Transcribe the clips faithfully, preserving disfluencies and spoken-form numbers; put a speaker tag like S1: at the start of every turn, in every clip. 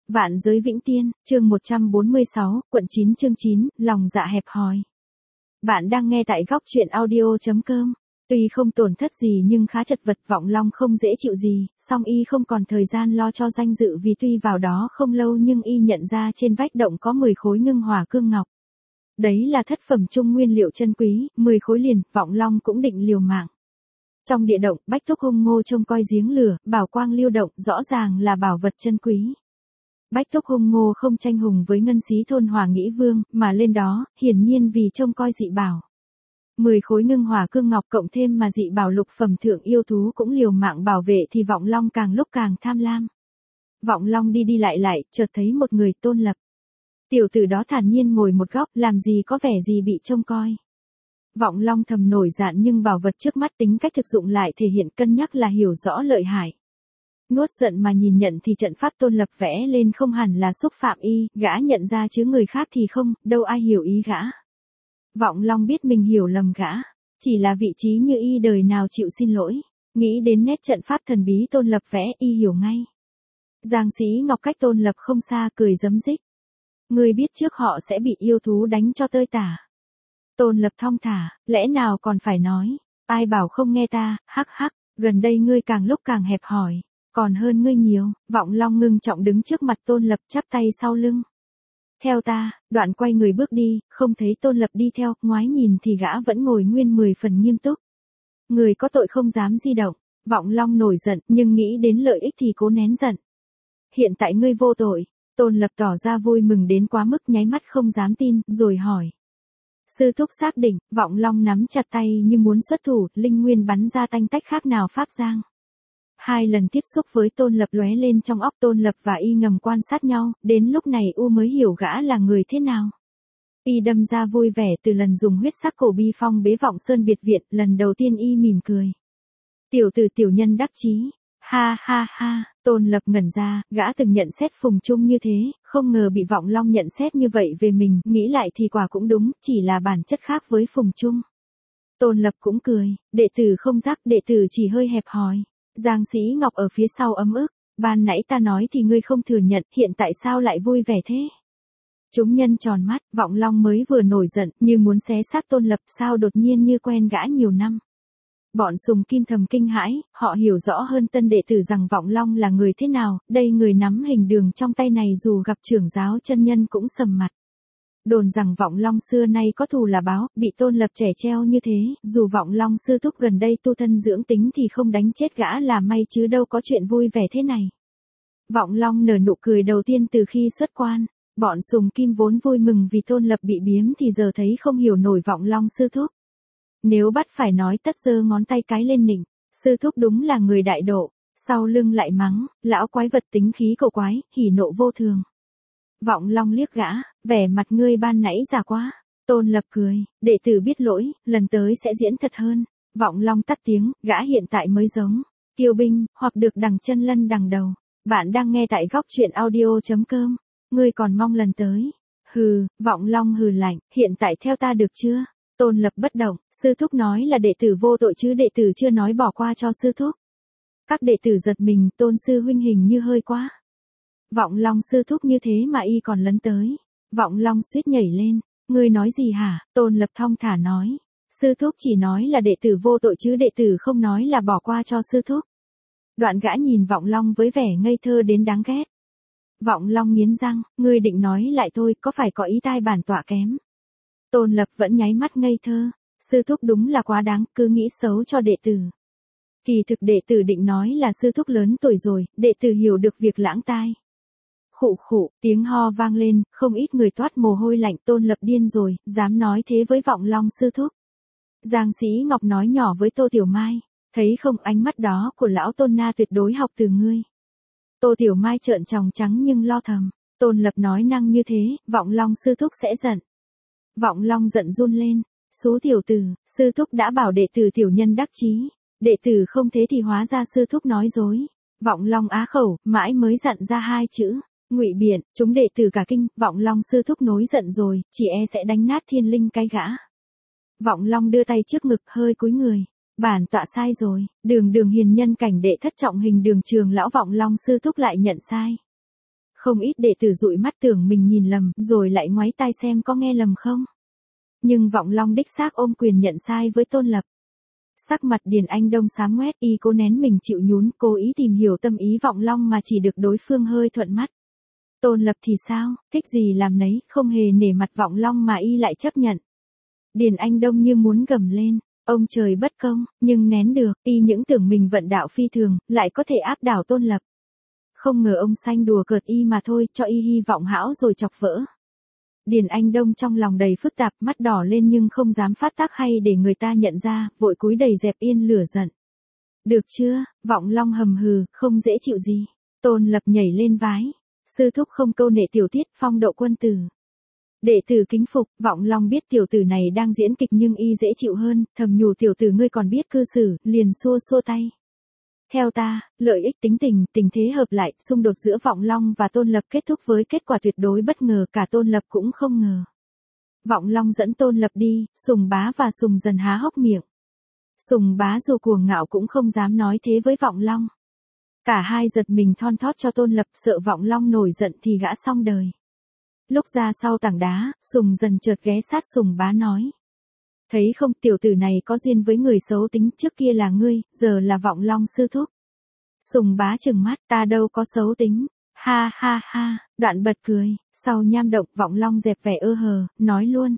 S1: Vạn giới vĩnh tiên, chương một trăm bốn mươi sáu, quận chín chương chín, lòng dạ hẹp hòi. Bạn đang nghe tại góc truyện audio chấm com. Tuy không tổn thất gì nhưng khá chật vật, Vọng Long không dễ chịu gì, song y không còn thời gian lo cho danh dự vì tuy vào đó không lâu nhưng y nhận ra trên vách động có mười khối ngưng hỏa cương ngọc. Đấy là thất phẩm trung nguyên liệu chân quý, mười khối liền, Vọng Long cũng định liều mạng. Trong địa động, Bách Thúc Hung Ngô trông coi giếng lửa, bảo quang lưu động, rõ ràng là bảo vật chân quý. Bách Thúc Hung Ngô không tranh hùng với ngân xí thôn Hỏa Nghĩ Vương, mà lên đó, hiển nhiên vì trông coi dị bảo. Mười khối ngưng hỏa cương ngọc cộng thêm mà dị bảo lục phẩm thượng yêu thú cũng liều mạng bảo vệ thì Vọng Long càng lúc càng tham lam. Vọng Long đi đi lại lại, chợt thấy một người Tôn Lập. Tiểu tử đó thản nhiên ngồi một góc, làm gì có vẻ gì bị trông coi. Vọng Long thầm nổi giận nhưng bảo vật trước mắt tính cách thực dụng lại thể hiện cân nhắc là hiểu rõ lợi hại. Nuốt giận mà nhìn nhận thì trận pháp Tôn Lập vẽ lên không hẳn là xúc phạm y, gã nhận ra chứ người khác thì không, đâu ai hiểu ý gã. Vọng Long biết mình hiểu lầm gã, chỉ là vị trí như y đời nào chịu xin lỗi, nghĩ đến nét trận pháp thần bí Tôn Lập vẽ y hiểu ngay. Giang Sĩ Ngọc cách Tôn Lập không xa cười giấm dích. Ngươi biết trước họ sẽ bị yêu thú đánh cho tơi tả. Tôn Lập thong thả, lẽ nào còn phải nói, ai bảo không nghe ta, hắc hắc, gần đây ngươi càng lúc càng hẹp hòi. Còn hơn ngươi nhiều, Vọng Long ngưng trọng đứng trước mặt Tôn Lập chắp tay sau lưng. Theo ta, đoạn quay người bước đi, không thấy Tôn Lập đi theo, ngoái nhìn thì gã vẫn ngồi nguyên mười phần nghiêm túc. Người có tội không dám di động, Vọng Long nổi giận nhưng nghĩ đến lợi ích thì cố nén giận. Hiện tại ngươi vô tội, Tôn Lập tỏ ra vui mừng đến quá mức nháy mắt không dám tin, rồi hỏi. Sư thúc xác định, Vọng Long nắm chặt tay như muốn xuất thủ, linh nguyên bắn ra tanh tách khác nào pháp giang. Hai lần tiếp xúc với Tôn Lập lóe lên trong óc Tôn Lập và y ngầm quan sát nhau, đến lúc này U mới hiểu gã là người thế nào. Y đâm ra vui vẻ từ lần dùng huyết sắc cổ bi phong bế Vọng Sơn biệt viện, lần đầu tiên y mỉm cười. Tiểu tử tiểu nhân đắc chí, ha ha ha, Tôn Lập ngẩn ra, gã từng nhận xét Phùng Trung như thế, không ngờ bị Vọng Long nhận xét như vậy về mình, nghĩ lại thì quả cũng đúng, chỉ là bản chất khác với Phùng Trung. Tôn Lập cũng cười, đệ tử không rắc, đệ tử chỉ hơi hẹp hòi. Giang Sĩ Ngọc ở phía sau ấm ức, ban nãy ta nói thì ngươi không thừa nhận, hiện tại sao lại vui vẻ thế? Chúng nhân tròn mắt, Vọng Long mới vừa nổi giận, như muốn xé xác Tôn Lập, sao đột nhiên như quen gã nhiều năm. Bọn Sùng Kim thầm kinh hãi, họ hiểu rõ hơn tân đệ tử rằng Vọng Long là người thế nào, đây người nắm hình đường trong tay này dù gặp trưởng giáo chân nhân cũng sầm mặt. Đồn rằng Vọng Long xưa nay có thù là báo, bị Tôn Lập trẻ treo như thế, dù Vọng Long sư thúc gần đây tu thân dưỡng tính thì không đánh chết gã là may chứ đâu có chuyện vui vẻ thế này. Vọng Long nở nụ cười đầu tiên từ khi xuất quan, bọn Sùng Kim vốn vui mừng vì Tôn Lập bị biếm thì giờ thấy không hiểu nổi Vọng Long sư thúc. Nếu bắt phải nói tất giơ ngón tay cái lên nịnh, sư thúc đúng là người đại độ, sau lưng lại mắng, lão quái vật tính khí cổ quái, hỉ nộ vô thường. Vọng Long liếc gã, vẻ mặt ngươi ban nãy già quá. Tôn Lập cười, đệ tử biết lỗi, lần tới sẽ diễn thật hơn. Vọng Long tắt tiếng, gã hiện tại mới giống kiêu binh, hoặc được đằng chân lân đằng đầu. Bạn đang nghe tại góc truyện audio chấm com. Ngươi còn mong lần tới. Hừ, Vọng Long hừ lạnh, hiện tại theo ta được chưa? Tôn Lập bất động, sư thúc nói là đệ tử vô tội chứ đệ tử chưa nói bỏ qua cho sư thúc. Các đệ tử giật mình, Tôn sư huynh hình như hơi quá. Vọng Long sư thúc như thế mà y còn lấn tới. Vọng Long suýt nhảy lên, ngươi nói gì hả? Tôn Lập thong thả nói, sư thúc chỉ nói là đệ tử vô tội chứ đệ tử không nói là bỏ qua cho sư thúc. Đoạn gã nhìn Vọng Long với vẻ ngây thơ đến đáng ghét. Vọng Long nghiến răng, ngươi định nói lại thôi, có phải có ý tai bản tọa kém? Tôn Lập vẫn nháy mắt ngây thơ, sư thúc đúng là quá đáng, cứ nghĩ xấu cho đệ tử. Kỳ thực đệ tử định nói là sư thúc lớn tuổi rồi, đệ tử hiểu được việc lãng tai. Khụ khụ, tiếng ho vang lên, không ít người toát mồ hôi lạnh. Tôn Lập điên rồi, dám nói thế với Vọng Long sư thúc. Giang Sĩ Ngọc nói nhỏ với Tô Tiểu Mai, thấy không, ánh mắt đó của lão Tôn na tuyệt đối học từ ngươi. Tô Tiểu Mai trợn tròng trắng nhưng lo thầm, Tôn Lập nói năng như thế, Vọng Long sư thúc sẽ giận. Vọng Long giận run lên, xú tiểu tử, sư thúc đã bảo đệ tử tiểu nhân đắc chí, đệ tử không thế thì hóa ra sư thúc nói dối. Vọng Long á khẩu, mãi mới dặn ra hai chữ. Ngụy biện, chúng đệ tử cả kinh, Vọng Long sư thúc nổi giận rồi, chỉ e sẽ đánh nát thiên linh cái gã. Vọng Long đưa tay trước ngực hơi cúi người, bản tọa sai rồi, đường đường hiền nhân cảnh đệ thất trọng hình đường trường lão Vọng Long sư thúc lại nhận sai. Không ít đệ tử dụi mắt tưởng mình nhìn lầm, rồi lại ngoái tai xem có nghe lầm không. Nhưng Vọng Long đích xác ôm quyền nhận sai với Tôn Lập. Sắc mặt Điền Anh Đông xám ngoét, y cố nén mình chịu nhún, cố ý tìm hiểu tâm ý Vọng Long mà chỉ được đối phương hơi thuận mắt. Tôn Lập thì sao, thích gì làm nấy, không hề nể mặt Vọng Long mà y lại chấp nhận. Điền Anh Đông như muốn gầm lên, ông trời bất công, nhưng nén được, y những tưởng mình vận đạo phi thường, lại có thể áp đảo Tôn Lập. Không ngờ ông sanh đùa cợt y mà thôi, cho y hy vọng hão rồi chọc vỡ. Điền Anh Đông trong lòng đầy phức tạp, mắt đỏ lên nhưng không dám phát tác hay để người ta nhận ra, vội cúi đầy dẹp yên lửa giận. Được chưa, Vọng Long hầm hừ, không dễ chịu gì. Tôn Lập nhảy lên vái. Sư thúc không câu nệ tiểu tiết, phong độ quân tử. Đệ tử kính phục, Vọng Long biết tiểu tử này đang diễn kịch nhưng y dễ chịu hơn, thầm nhủ tiểu tử ngươi còn biết cư xử, liền xua xua tay. Theo ta, lợi ích tính tình, tình thế hợp lại, xung đột giữa Vọng Long và Tôn Lập kết thúc với kết quả tuyệt đối bất ngờ, cả Tôn Lập cũng không ngờ. Vọng Long dẫn Tôn Lập đi, Sùng Bá và Sùng Dần há hốc miệng. Sùng Bá dù cuồng ngạo cũng không dám nói thế với Vọng Long. Cả hai giật mình thon thót cho Tôn Lập, sợ Vọng Long nổi giận thì gã xong đời. Lúc ra sau tảng đá, Sùng Dần chợt ghé sát Sùng Bá nói. Thấy không, tiểu tử này có duyên với người xấu tính, trước kia là ngươi, giờ là Vọng Long sư thúc. Sùng Bá trừng mắt, ta đâu có xấu tính. Ha ha ha, đoạn bật cười, sau nham động Vọng Long dẹp vẻ ơ hờ, nói luôn.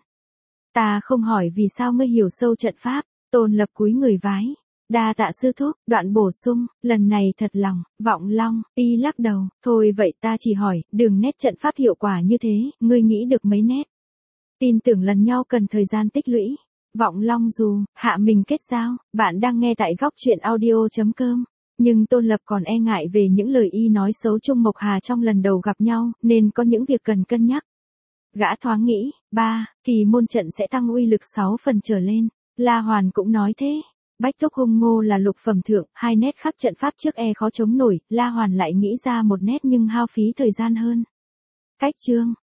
S1: Ta không hỏi vì sao ngươi hiểu sâu trận pháp. Tôn Lập cúi người vái. Đa tạ sư thúc, đoạn bổ sung, lần này thật lòng. Vọng Long, y lắc đầu, thôi vậy ta chỉ hỏi, đường nét trận pháp hiệu quả như thế, ngươi nghĩ được mấy nét? Tin tưởng lần nhau cần thời gian tích lũy. Vọng Long dù, hạ mình kết giao, bạn đang nghe tại góc truyện audio.com. Nhưng Tôn Lập còn e ngại về những lời y nói xấu Trung Mộc Hà trong lần đầu gặp nhau, nên có những việc cần cân nhắc. Gã thoáng nghĩ, ba, kỳ môn trận sẽ tăng uy lực sáu phần trở lên. La Hoàn cũng nói thế. Bách Túc Hung Ngô là lục phẩm thượng, hai nét khắc trận pháp trước e khó chống nổi, La Hoàn lại nghĩ ra một nét nhưng hao phí thời gian hơn. Cách chương